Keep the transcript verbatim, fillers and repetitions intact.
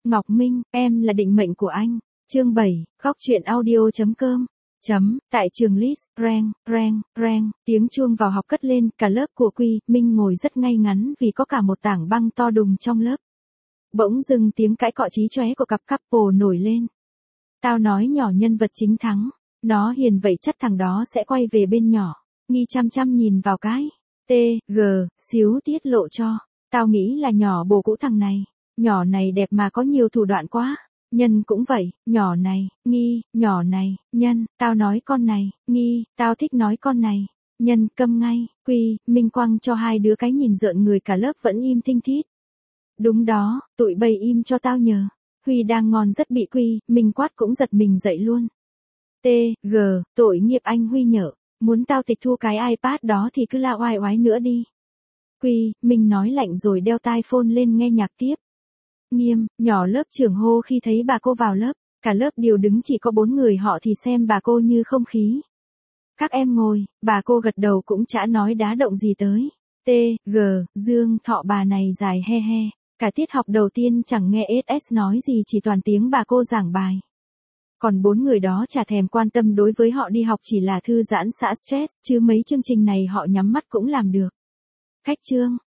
Ngọc Minh, em là định mệnh của anh. Chương bảy, góc truyện audio chấm com. Chấm, tại trường Lis, reng, reng, reng, tiếng chuông vào học cất lên, cả lớp của Quy, Minh ngồi rất ngay ngắn vì có cả một tảng băng to đùng trong lớp. Bỗng dưng tiếng cãi cọ chí chóe của cặp couple nổi lên. Tao nói nhỏ nhân vật chính thắng, nó hiền vậy chắc thằng đó sẽ quay về bên nhỏ. Nghi chăm chăm nhìn vào cái T, G, xíu tiết lộ cho. Tao nghĩ là nhỏ bồ cũ thằng này. Nhỏ này đẹp mà có nhiều thủ đoạn quá. Nhân cũng vậy, nhỏ này, Nghi, nhỏ này, Nhân, tao nói con này, Nghi, tao thích nói con này. Nhân, câm ngay, Quy, Minh quăng cho hai đứa cái nhìn rợn người, cả lớp vẫn im thinh thít. Đúng đó, tụi bay im cho tao nhờ. Huy đang ngon rất bị Quy, Minh quát cũng giật mình dậy luôn. T, G, tội nghiệp anh Huy nhở. Muốn tao tịch thu cái iPad đó thì cứ la oai oái nữa đi. Quy, Minh nói lạnh rồi đeo tai phone lên nghe nhạc tiếp. Nghiêm, nhỏ lớp trưởng hô khi thấy bà cô vào lớp. Cả lớp đều đứng, chỉ có bốn người họ thì xem bà cô như không khí. Các em ngồi, bà cô gật đầu cũng chả nói đá động gì tới. T, G, Dương, Thọ bà này dài he he. Cả tiết học đầu tiên chẳng nghe ét ét nói gì, chỉ toàn tiếng bà cô giảng bài. Còn bốn người đó chả thèm quan tâm, đối với họ đi học chỉ là thư giãn xả stress, chứ mấy chương trình này họ nhắm mắt cũng làm được. Cách chương,